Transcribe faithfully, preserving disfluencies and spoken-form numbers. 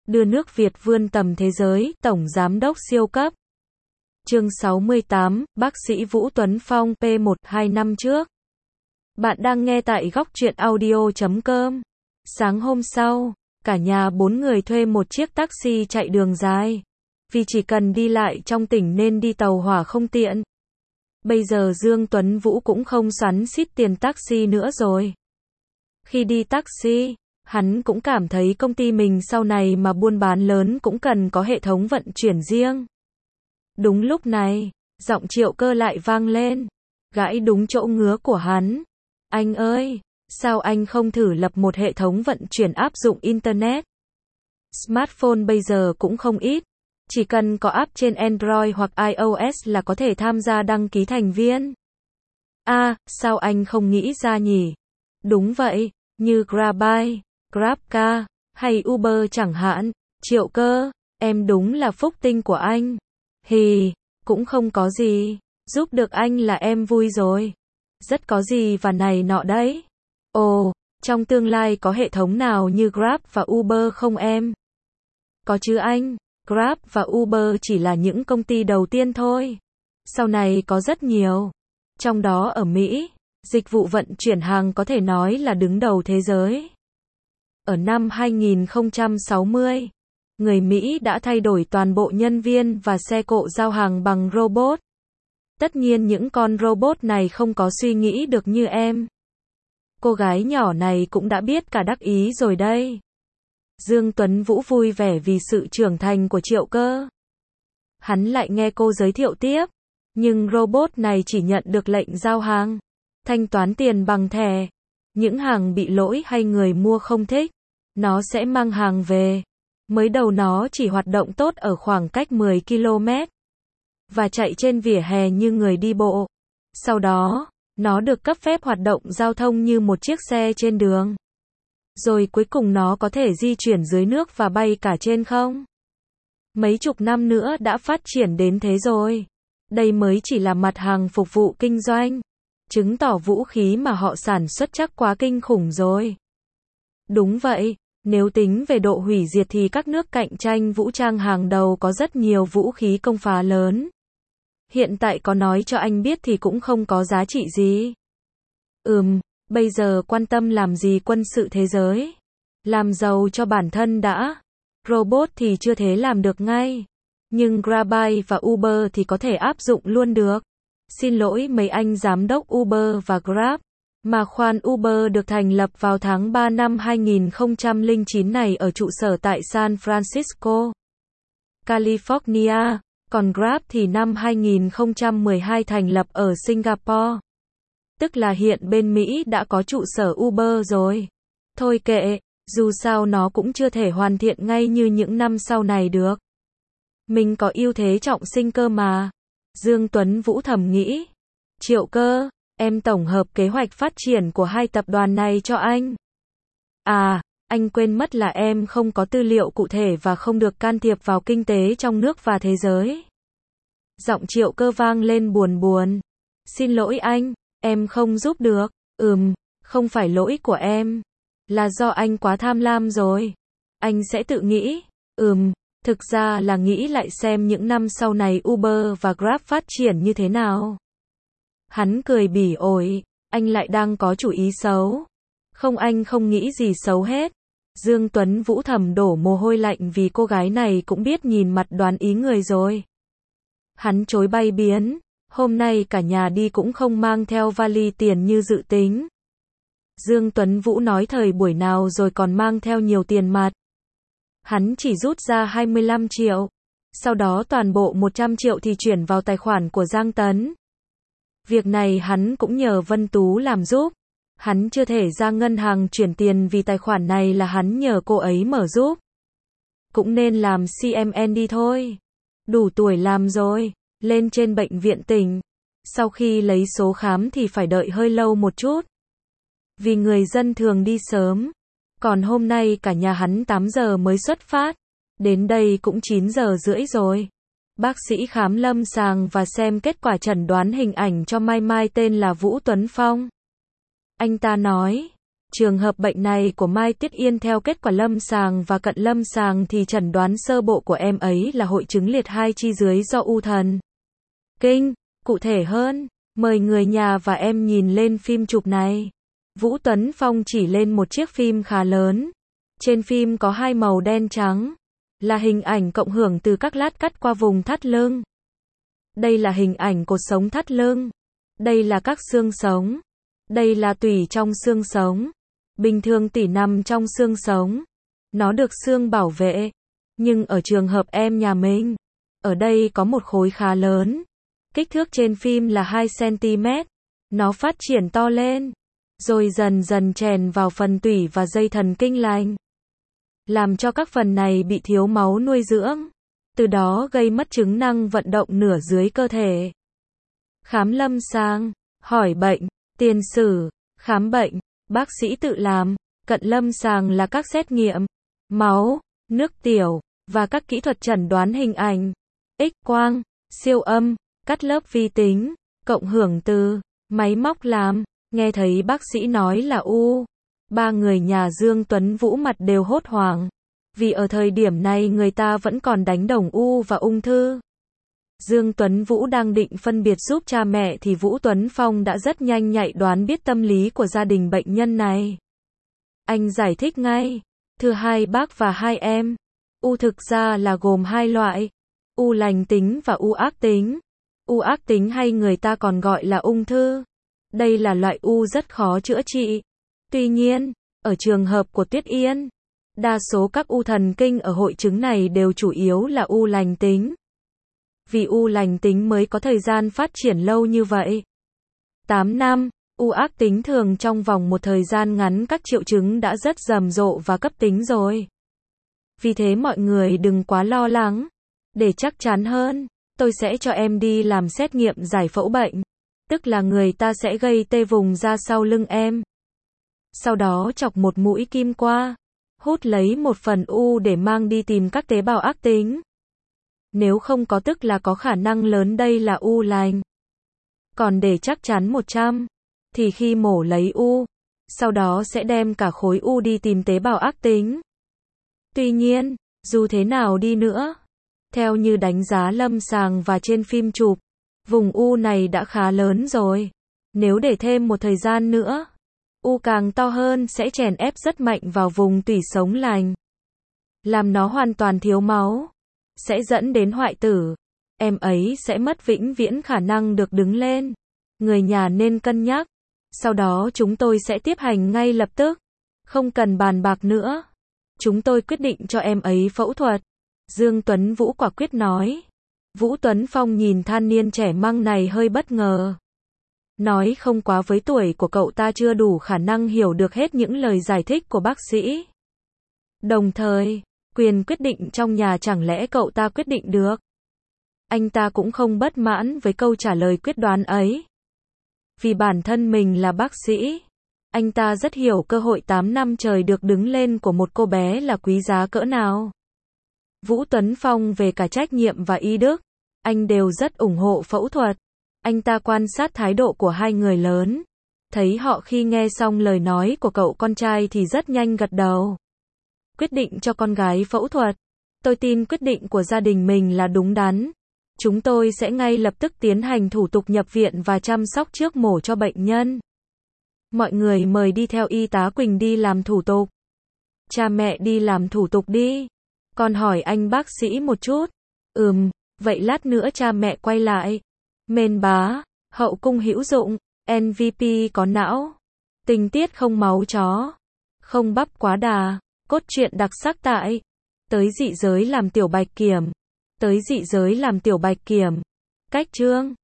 đưa nước Việt vươn tầm thế giới, Tổng Giám đốc siêu cấp. Chương sáu mươi tám, bác sĩ Vũ Tuấn Phong, P một, hai năm trước. Bạn đang nghe tại góc truyện audio chấm com. Sáng hôm sau, cả nhà bốn người thuê một chiếc taxi chạy đường dài. Vì chỉ cần đi lại trong tỉnh nên đi tàu hỏa không tiện. Bây giờ Dương Tuấn Vũ cũng không xoắn xít tiền taxi nữa rồi. Khi đi taxi, hắn cũng cảm thấy công ty mình sau này mà buôn bán lớn cũng cần có hệ thống vận chuyển riêng. Đúng lúc này, giọng Triệu Cơ lại vang lên, gãi đúng chỗ ngứa của hắn. Anh ơi, sao anh không thử lập một hệ thống vận chuyển áp dụng Internet? Smartphone bây giờ cũng không ít, chỉ cần có app trên Android hoặc iOS là có thể tham gia đăng ký thành viên. À, sao anh không nghĩ ra nhỉ? Đúng vậy, như GrabBike, GrabCar, hay Uber chẳng hạn. Triệu Cơ, em đúng là phúc tinh của anh. Hì, cũng không có gì, giúp được anh là em vui rồi. Rất có gì và này nọ đấy. Ồ, trong tương lai có hệ thống nào như Grab và Uber không em? Có chứ anh, Grab và Uber chỉ là những công ty đầu tiên thôi. Sau này có rất nhiều. Trong đó ở Mỹ, dịch vụ vận chuyển hàng có thể nói là đứng đầu thế giới. Ở năm hai nghìn không trăm sáu mươi, người Mỹ đã thay đổi toàn bộ nhân viên và xe cộ giao hàng bằng robot. Tất nhiên những con robot này không có suy nghĩ được như em. Cô gái nhỏ này cũng đã biết cả đắc ý rồi đây. Dương Tuấn Vũ vui vẻ vì sự trưởng thành của Triệu Cơ. Hắn lại nghe cô giới thiệu tiếp. Nhưng robot này chỉ nhận được lệnh giao hàng, thanh toán tiền bằng thẻ. Những hàng bị lỗi hay người mua không thích, nó sẽ mang hàng về. Mới đầu nó chỉ hoạt động tốt ở khoảng cách mười ki lô mét. Và chạy trên vỉa hè như người đi bộ. Sau đó, nó được cấp phép hoạt động giao thông như một chiếc xe trên đường. Rồi cuối cùng nó có thể di chuyển dưới nước và bay cả trên không. Mấy chục năm nữa đã phát triển đến thế rồi. Đây mới chỉ là mặt hàng phục vụ kinh doanh. Chứng tỏ vũ khí mà họ sản xuất chắc quá kinh khủng rồi. Đúng vậy, nếu tính về độ hủy diệt thì các nước cạnh tranh vũ trang hàng đầu có rất nhiều vũ khí công phá lớn. Hiện tại có nói cho anh biết thì cũng không có giá trị gì. Ừm, bây giờ quan tâm làm gì quân sự thế giới? Làm giàu cho bản thân đã. Robot thì chưa thế làm được ngay. Nhưng GrabBike và Uber thì có thể áp dụng luôn được. Xin lỗi mấy anh giám đốc Uber và Grab. Mà khoan, Uber được thành lập vào tháng ba năm hai nghìn không trăm lẻ chín này ở trụ sở tại San Francisco, California. Còn Grab thì năm hai nghìn không trăm mười hai thành lập ở Singapore. Tức là hiện bên Mỹ đã có trụ sở Uber rồi. Thôi kệ, dù sao nó cũng chưa thể hoàn thiện ngay như những năm sau này được. Mình có ưu thế trọng sinh cơ mà. Dương Tuấn Vũ thầm nghĩ. Triệu Cơ, em tổng hợp kế hoạch phát triển của hai tập đoàn này cho anh. À, anh quên mất là em không có tư liệu cụ thể và không được can thiệp vào kinh tế trong nước và thế giới. Giọng Triệu Cơ vang lên buồn buồn. Xin lỗi anh, em không giúp được. Ừm, không phải lỗi của em. Là do anh quá tham lam rồi. Anh sẽ tự nghĩ. Ừm, thực ra là nghĩ lại xem những năm sau này Uber và Grab phát triển như thế nào. Hắn cười bỉ ổi. Anh lại đang có chủ ý xấu. Không, anh không nghĩ gì xấu hết. Dương Tuấn Vũ thầm đổ mồ hôi lạnh vì cô gái này cũng biết nhìn mặt đoán ý người rồi. Hắn chối bay biến. Hôm nay cả nhà đi cũng không mang theo vali tiền như dự tính. Dương Tuấn Vũ nói thời buổi nào rồi còn mang theo nhiều tiền mặt. Hắn chỉ rút ra hai mươi lăm triệu. Sau đó toàn bộ một trăm triệu thì chuyển vào tài khoản của Giang Tấn. Việc này hắn cũng nhờ Vân Tú làm giúp. Hắn chưa thể ra ngân hàng chuyển tiền vì tài khoản này là hắn nhờ cô ấy mở giúp. Cũng nên làm xê em en đi thôi. Đủ tuổi làm rồi, lên trên bệnh viện tỉnh. Sau khi lấy số khám thì phải đợi hơi lâu một chút. Vì người dân thường đi sớm. Còn hôm nay cả nhà hắn tám giờ mới xuất phát. Đến đây cũng chín giờ rưỡi rồi. Bác sĩ khám lâm sàng và xem kết quả chẩn đoán hình ảnh cho Mai Mai tên là Vũ Tuấn Phong. Anh ta nói, Trường hợp bệnh này của Mai Tuyết Yên theo kết quả lâm sàng và cận lâm sàng thì chẩn đoán sơ bộ của em ấy là hội chứng liệt hai chi dưới do u thần kinh. Cụ thể hơn, mời người nhà và em nhìn lên phim chụp này. Vũ Tuấn Phong chỉ lên một chiếc phim khá lớn. Trên phim có hai màu đen trắng, là hình ảnh cộng hưởng từ các lát cắt qua vùng thắt lưng. Đây là hình ảnh cột sống thắt lưng. Đây là các xương sống. Đây là tủy trong xương sống. Bình thường tủy nằm trong xương sống. Nó được xương bảo vệ. Nhưng ở trường hợp em nhà mình, ở đây có một khối khá lớn. Kích thước trên phim là hai xăng-ti-mét. Nó phát triển to lên, rồi dần dần chèn vào phần tủy và dây thần kinh lành, làm cho các phần này bị thiếu máu nuôi dưỡng, từ đó gây mất chức năng vận động nửa dưới cơ thể. Khám lâm sàng, hỏi bệnh, tiền sử, khám bệnh, bác sĩ tự làm. Cận lâm sàng là các xét nghiệm máu, nước tiểu và các kỹ thuật chẩn đoán hình ảnh, X-quang, siêu âm, cắt lớp vi tính, cộng hưởng từ máy móc làm. Nghe thấy bác sĩ nói là u, ba người nhà Dương Tuấn Vũ mặt đều hốt hoảng, vì ở thời điểm này người ta vẫn còn đánh đồng u và ung thư. Dương Tuấn Vũ đang định phân biệt giúp cha mẹ thì Vũ Tuấn Phong đã rất nhanh nhạy đoán biết tâm lý của gia đình bệnh nhân này. Anh giải thích ngay, thưa hai bác và hai em, u thực ra là gồm hai loại, u lành tính và u ác tính. U ác tính hay người ta còn gọi là ung thư. Đây là loại u rất khó chữa trị. Tuy nhiên, ở trường hợp của Tuyết Yên, đa số các u thần kinh ở hội chứng này đều chủ yếu là u lành tính. Vì u lành tính mới có thời gian phát triển lâu như vậy. tám năm, u ác tính thường trong vòng một thời gian ngắn các triệu chứng đã rất rầm rộ và cấp tính rồi. Vì thế mọi người đừng quá lo lắng. Để chắc chắn hơn, tôi sẽ cho em đi làm xét nghiệm giải phẫu bệnh. Tức là người ta sẽ gây tê vùng da sau lưng em. Sau đó chọc một mũi kim qua, hút lấy một phần u để mang đi tìm các tế bào ác tính. Nếu không có tức là có khả năng lớn đây là u lành. Còn để chắc chắn một trăm, thì khi mổ lấy u, sau đó sẽ đem cả khối u đi tìm tế bào ác tính. Tuy nhiên, dù thế nào đi nữa, theo như đánh giá lâm sàng và trên phim chụp, vùng u này đã khá lớn rồi. Nếu để thêm một thời gian nữa, u càng to hơn sẽ chèn ép rất mạnh vào vùng tủy sống lành, làm nó hoàn toàn thiếu máu, sẽ dẫn đến hoại tử. Em ấy sẽ mất vĩnh viễn khả năng được đứng lên. Người nhà nên cân nhắc. Sau đó chúng tôi sẽ tiếp hành ngay lập tức. Không cần bàn bạc nữa. Chúng tôi quyết định cho em ấy phẫu thuật. Dương Tuấn Vũ quả quyết nói. Vũ Tuấn Phong nhìn thanh niên trẻ măng này hơi bất ngờ. Nói không quá với tuổi của cậu ta chưa đủ khả năng hiểu được hết những lời giải thích của bác sĩ. Đồng thời, quyền quyết định trong nhà chẳng lẽ cậu ta quyết định được. Anh ta cũng không bất mãn với câu trả lời quyết đoán ấy. Vì bản thân mình là bác sĩ, anh ta rất hiểu cơ hội tám năm trời được đứng lên của một cô bé là quý giá cỡ nào. Vũ Tuấn Phong về cả trách nhiệm và y đức, anh đều rất ủng hộ phẫu thuật. Anh ta quan sát thái độ của hai người lớn, thấy họ khi nghe xong lời nói của cậu con trai thì rất nhanh gật đầu. Quyết định cho con gái phẫu thuật. Tôi tin quyết định của gia đình mình là đúng đắn. Chúng tôi sẽ ngay lập tức tiến hành thủ tục nhập viện và chăm sóc trước mổ cho bệnh nhân. Mọi người mời đi theo y tá Quỳnh đi làm thủ tục. Cha mẹ đi làm thủ tục đi. Con hỏi anh bác sĩ một chút. Ừm, vậy lát nữa cha mẹ quay lại. Mên bá, hậu cung hữu dụng, em vê pê có não. Tình tiết không máu chó. Không bắp quá đà. Cốt truyện đặc sắc tại. Tới dị giới làm tiểu bạch kiểm. Tới dị giới làm tiểu bạch kiểm. Cách chương